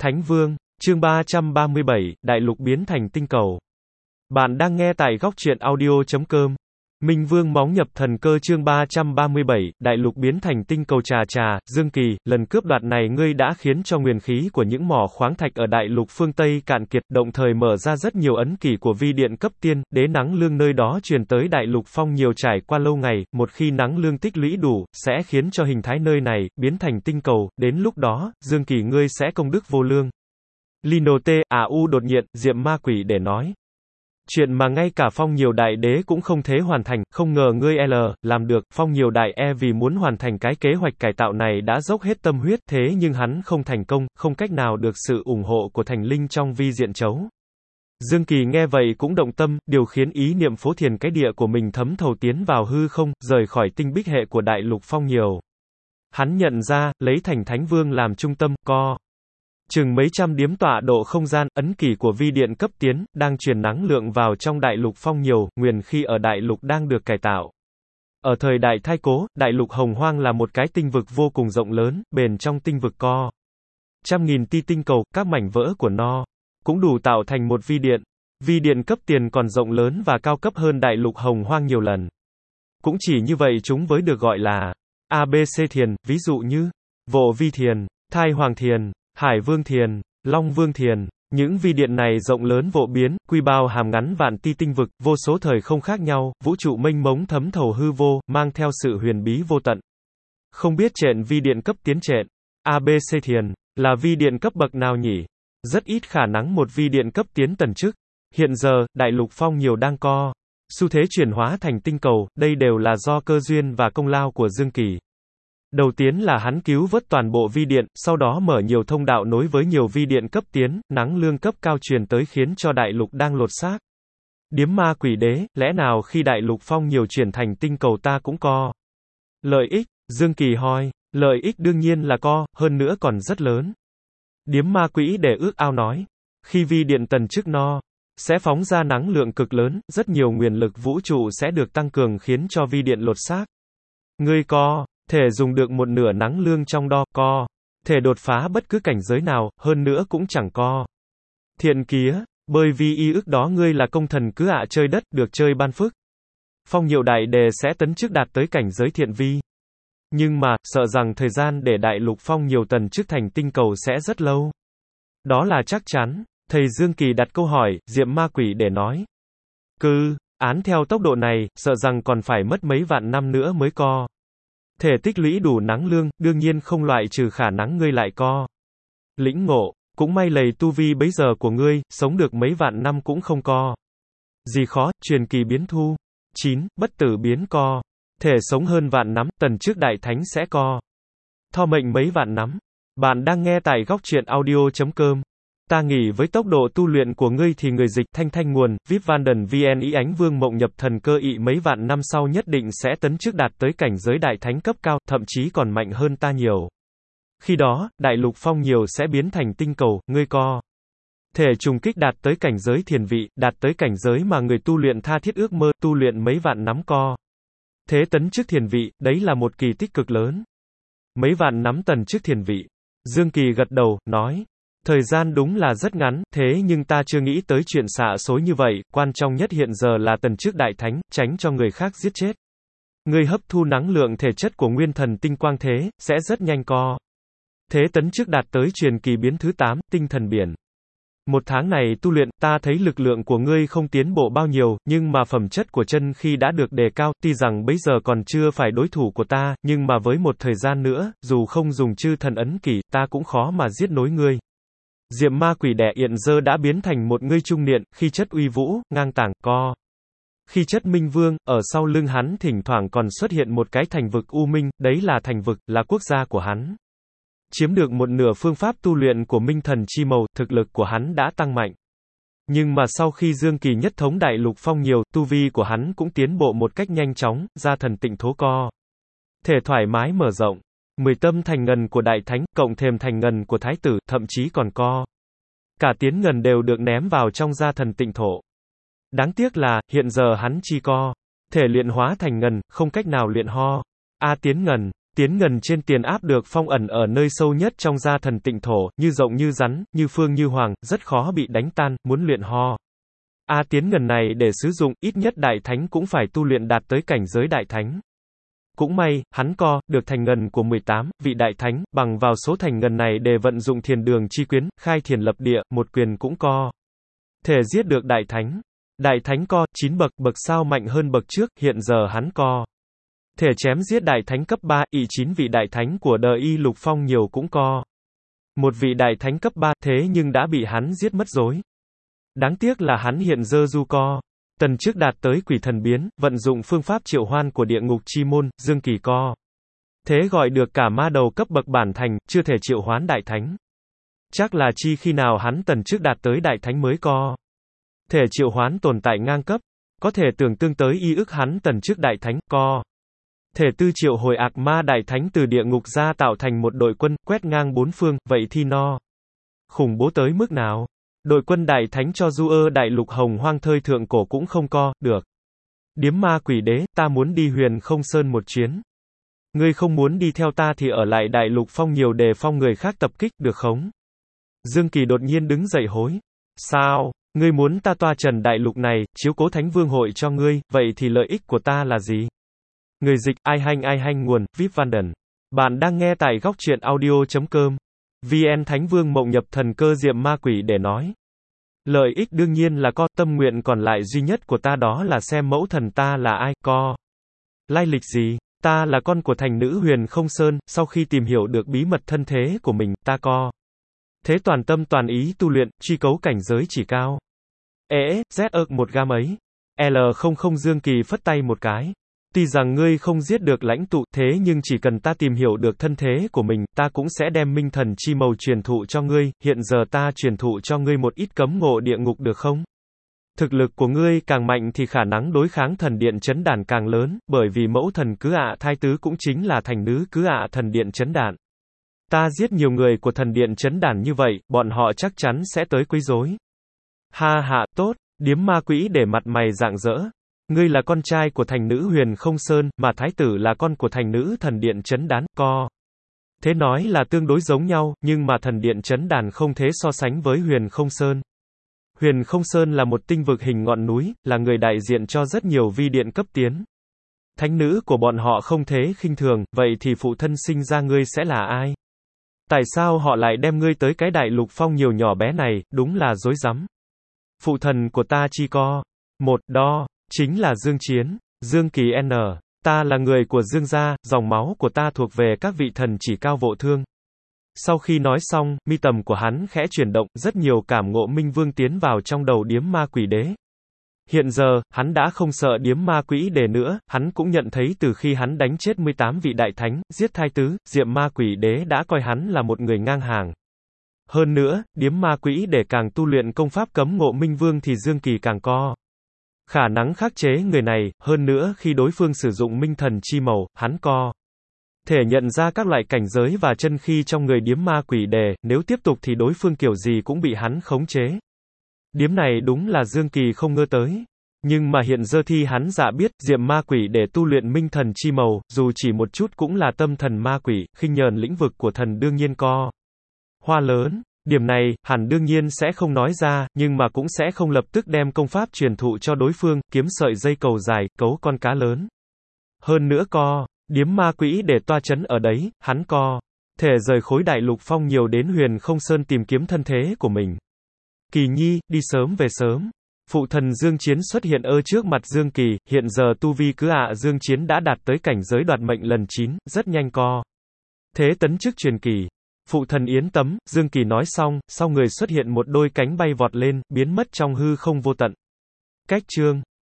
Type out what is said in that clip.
Thánh Vương, chương 337, Đại lục biến thành tinh cầu. Bạn đang nghe tại góc truyện audio.com. Minh Vương móng nhập thần cơ chương 337, Đại lục biến thành tinh cầu trà, Dương Kỳ, lần cướp đoạt này ngươi đã khiến cho nguyên khí của những mỏ khoáng thạch ở đại lục phương Tây cạn kiệt, đồng thời mở ra rất nhiều ấn kỷ của vi điện cấp tiên, đế nắng lương nơi đó truyền tới đại lục phong nhiều trải qua lâu ngày, một khi nắng lương tích lũy đủ, sẽ khiến cho hình thái nơi này, biến thành tinh cầu, đến lúc đó, Dương Kỳ ngươi sẽ công đức vô lương. Lino T.A.U đột nhiên, Diệm Ma Quỷ để nói. Chuyện mà ngay cả phong nhiều đại đế cũng không thể hoàn thành, không ngờ ngươi làm được, phong nhiều đại vì muốn hoàn thành cái kế hoạch cải tạo này đã dốc hết tâm huyết, thế nhưng hắn không thành công, không cách nào được sự ủng hộ của thành linh trong vi diện chấu. Dương Kỳ nghe vậy cũng động tâm, điều khiến ý niệm phố thiền cái địa của mình thấm thầu tiến vào hư không, rời khỏi tinh bích hệ của đại lục phong nhiều. Hắn nhận ra, lấy thành Thánh Vương làm trung tâm, chừng mấy trăm điếm tọa độ không gian, ấn kỷ của vi điện cấp tiến, đang truyền năng lượng vào trong đại lục phong nhiều, nguyên khi ở đại lục đang được cải tạo. Ở thời đại thai cố, đại lục hồng hoang là một cái tinh vực vô cùng rộng lớn, bền trong tinh vực trăm nghìn ti tinh cầu, các mảnh vỡ của nó cũng đủ tạo thành một vi điện. Vi điện cấp tiền còn rộng lớn và cao cấp hơn đại lục hồng hoang nhiều lần. Cũng chỉ như vậy chúng mới được gọi là ABC thiền, ví dụ như Vô Vi thiền, Thai Hoàng thiền, Hải Vương thiền, Long Vương thiền. Những vi điện này rộng lớn vô biến, quy bao hàm ngắn vạn ti tinh vực, vô số thời không khác nhau, vũ trụ mênh mông thấm thầu hư vô, mang theo sự huyền bí vô tận. Không biết trện vi điện cấp tiến trện ABC thiền là vi điện cấp bậc nào nhỉ? Rất ít khả năng một vi điện cấp tiến tần chức. Hiện giờ, đại lục phong nhiều đang xu thế chuyển hóa thành tinh cầu, đây đều là do cơ duyên và công lao của Dương Kỳ. Đầu tiên là hắn cứu vớt toàn bộ vi điện, sau đó mở nhiều thông đạo nối với nhiều vi điện cấp tiến, năng lượng cấp cao truyền tới khiến cho đại lục đang lột xác. Điếm Ma Quỷ đế, lẽ nào khi đại lục phong nhiều chuyển thành tinh cầu ta cũng lợi ích? Dương Kỳ hỏi, lợi ích đương nhiên là hơn nữa còn rất lớn. Điếm Ma Quỷ để ước ao nói, khi vi điện tần chức sẽ phóng ra năng lượng cực lớn, rất nhiều nguyên lực vũ trụ sẽ được tăng cường khiến cho vi điện lột xác. Ngươi thể dùng được một nửa năng lượng trong đó, thể đột phá bất cứ cảnh giới nào, hơn nữa cũng chẳng thiện kía, bởi vì ý ước đó ngươi là công thần cứ chơi đất, được chơi ban phước. Phong nhiều đại đề sẽ tấn chức đạt tới cảnh giới thiện vi. Nhưng mà, sợ rằng thời gian để đại lục phong nhiều tần chức thành tinh cầu sẽ rất lâu. Đó là chắc chắn. Thầy Dương Kỳ đặt câu hỏi, Diệm Ma Quỷ để nói. Án theo tốc độ này, sợ rằng còn phải mất mấy vạn năm nữa mới thể tích lũy đủ năng lượng, đương nhiên không loại trừ khả năng ngươi lại lĩnh ngộ, cũng may lầy tu vi bấy giờ của ngươi, sống được mấy vạn năm cũng không gì khó, truyền kỳ biến thu. 9. Bất tử biến thể sống hơn vạn năm, tần trước đại thánh sẽ thọ mệnh mấy vạn năm. Bạn đang nghe tại góc truyện audio.com. Ta nghĩ với tốc độ tu luyện của ngươi thì người dịch thanh nguồn, VIP Vanden VN ý ánh vương mộng nhập thần cơ ị mấy vạn năm sau nhất định sẽ tấn chức đạt tới cảnh giới đại thánh cấp cao, thậm chí còn mạnh hơn ta nhiều. Khi đó, đại lục phong nhiều sẽ biến thành tinh cầu, ngươi thể trùng kích đạt tới cảnh giới thiền vị, đạt tới cảnh giới mà người tu luyện tha thiết ước mơ, tu luyện mấy vạn năm thế tấn chức thiền vị, đấy là một kỳ tích cực lớn. Mấy vạn năm tần chức thiền vị. Dương Kỳ gật đầu, nói. Thời gian đúng là rất ngắn, thế nhưng ta chưa nghĩ tới chuyện xạ xối như vậy, quan trọng nhất hiện giờ là tần chức đại thánh, tránh cho người khác giết chết. Ngươi hấp thu năng lượng thể chất của nguyên thần tinh quang thế, sẽ rất nhanh thế tấn chức đạt tới truyền kỳ biến thứ 8, tinh thần biển. Một tháng này tu luyện, ta thấy lực lượng của ngươi không tiến bộ bao nhiêu, nhưng mà phẩm chất của chân khi đã được đề cao, tuy rằng bây giờ còn chưa phải đối thủ của ta, nhưng mà với một thời gian nữa, dù không dùng chư thần ấn kỷ, ta cũng khó mà giết nối ngươi. Diệm Ma Quỷ đẻ hiện giờ đã biến thành một ngươi trung niên, khi chất uy vũ, ngang tàng, khi chất minh vương, ở sau lưng hắn thỉnh thoảng còn xuất hiện một cái thành vực u minh, đấy là thành vực, là quốc gia của hắn. Chiếm được một nửa phương pháp tu luyện của minh thần chi màu, thực lực của hắn đã tăng mạnh. Nhưng mà sau khi Dương Kỳ nhất thống đại lục phong nhiều, tu vi của hắn cũng tiến bộ một cách nhanh chóng, ra thần tịnh thố thể thoải mái mở rộng. 10 tâm thành ngần của đại thánh, cộng thêm thành ngần của thái tử, thậm chí còn cả tiến ngần đều được ném vào trong gia thần tịnh thổ. Đáng tiếc là, hiện giờ hắn chỉ thể luyện hóa thành ngần, không cách nào luyện tiến ngần. Tiến ngần trên tiền áp được phong ẩn ở nơi sâu nhất trong gia thần tịnh thổ, như rộng như rắn, như phương như hoàng, rất khó bị đánh tan, muốn luyện ho. Tiến ngần này để sử dụng, ít nhất đại thánh cũng phải tu luyện đạt tới cảnh giới đại thánh. Cũng may, hắn được thành ngần của 18 vị đại thánh, bằng vào số thành ngần này để vận dụng thiền đường chi quyến, khai thiền lập địa, một quyền cũng thể giết được đại thánh. Đại thánh 9 bậc sao mạnh hơn bậc trước, hiện giờ hắn thể chém giết đại thánh cấp 3, 9 vị đại thánh của đời Y Lục Phong nhiều cũng một vị đại thánh cấp 3, thế nhưng đã bị hắn giết mất rồi. Đáng tiếc là hắn hiện giờ du tần trước đạt tới quỷ thần biến, vận dụng phương pháp triệu hoan của địa ngục chi môn, Dương Kỳ thế gọi được cả ma đầu cấp bậc bản thành, chưa thể triệu hoán đại thánh. Chắc là chi khi nào hắn tần trước đạt tới đại thánh mới thể triệu hoán tồn tại ngang cấp, có thể tưởng tương tới y ức hắn tần trước đại thánh thể tư triệu hồi ạc ma đại thánh từ địa ngục ra tạo thành một đội quân, quét ngang bốn phương, vậy thì khủng bố tới mức nào? Đội quân đại thánh cho du đại lục hồng hoang thơi thượng cổ cũng không được. Điếm ma quỷ đế, ta muốn đi Huyền Không Sơn một chuyến. Ngươi không muốn đi theo ta thì ở lại đại lục phong nhiều đề phong người khác tập kích, được không? Dương Kỳ đột nhiên đứng dậy hối. Sao? Ngươi muốn ta toa trần đại lục này, chiếu cố thánh vương hội cho ngươi, vậy thì lợi ích của ta là gì? Người dịch, ai hanh nguồn, VIP Vanden. Bạn đang nghe tại góc truyện audio.com. VN Thánh Vương mộng nhập thần cơ diệm ma quỷ để nói. Lợi ích đương nhiên là tâm nguyện còn lại duy nhất của ta đó là xem mẫu thần ta là ai, lai lịch gì. Ta là con của thành nữ Huyền Không Sơn, sau khi tìm hiểu được bí mật thân thế của mình, ta thế toàn tâm toàn ý tu luyện, truy cấu cảnh giới chỉ cao. một gam ấy. L00 Dương Kỳ phất tay một cái. Tuy rằng ngươi không giết được lãnh tụ, thế nhưng chỉ cần ta tìm hiểu được thân thế của mình, ta cũng sẽ đem minh thần chi màu truyền thụ cho ngươi, hiện giờ ta truyền thụ cho ngươi một ít cấm ngộ địa ngục được không? Thực lực của ngươi càng mạnh thì khả năng đối kháng thần điện chấn đản càng lớn, bởi vì mẫu thần cứ thai tứ cũng chính là thành nữ cứ thần điện chấn đản. Ta giết nhiều người của thần điện chấn đản như vậy, bọn họ chắc chắn sẽ tới quấy rối. Ha ha, tốt, điếm ma quỷ để mặt mày rạng rỡ. Ngươi là con trai của thành nữ Huyền Không Sơn, mà thái tử là con của thành nữ thần điện chấn đán, thế nói là tương đối giống nhau, nhưng mà thần điện chấn đàn không thể so sánh với Huyền Không Sơn. Huyền Không Sơn là một tinh vực hình ngọn núi, là người đại diện cho rất nhiều vi điện cấp tiến. Thánh nữ của bọn họ không thể khinh thường, vậy thì phụ thân sinh ra ngươi sẽ là ai? Tại sao họ lại đem ngươi tới cái đại lục phong nhiều nhỏ bé này, đúng là dối rắm. Phụ thần của ta chỉ một chính là Dương Chiến, Dương Kỳ N. Ta là người của Dương gia, dòng máu của ta thuộc về các vị thần chỉ cao vô thương. Sau khi nói xong, mi tầm của hắn khẽ chuyển động, rất nhiều cảm ngộ minh vương tiến vào trong đầu điếm ma quỷ đế. Hiện giờ, hắn đã không sợ điếm ma quỷ đế nữa, hắn cũng nhận thấy từ khi hắn đánh chết 18 vị đại thánh, giết thai tứ, diệm ma quỷ đế đã coi hắn là một người ngang hàng. Hơn nữa, điếm ma quỷ đế càng tu luyện công pháp cấm ngộ minh vương thì Dương Kỳ càng khả năng khắc chế người này, hơn nữa khi đối phương sử dụng minh thần chi màu, hắn thể nhận ra các loại cảnh giới và chân khí trong người điếm ma quỷ đề, nếu tiếp tục thì đối phương kiểu gì cũng bị hắn khống chế. Điếm này đúng là Dương Kỳ không ngờ tới. Nhưng mà hiện giờ thì hắn dạ biết, diệm ma quỷ để tu luyện minh thần chi màu, dù chỉ một chút cũng là tâm thần ma quỷ, khinh nhờn lĩnh vực của thần đương nhiên hoa lớn. Điểm này, hẳn đương nhiên sẽ không nói ra, nhưng mà cũng sẽ không lập tức đem công pháp truyền thụ cho đối phương, kiếm sợi dây cầu dài, cấu con cá lớn. Hơn nữa điếm ma quỷ để toa chấn ở đấy, hắn thể rời khối đại lục phong nhiều đến Huyền Không Sơn tìm kiếm thân thế của mình. Kỳ nhi, đi sớm về sớm. Phụ thần Dương Chiến xuất hiện trước mặt Dương Kỳ, hiện giờ tu vi cứ Dương Chiến đã đạt tới cảnh giới đoạt mệnh lần 9, rất nhanh thế tấn chức truyền kỳ. Phụ thần yên tâm, Dương Kỳ nói xong, sau người xuất hiện một đôi cánh bay vọt lên, biến mất trong hư không vô tận. Cách chương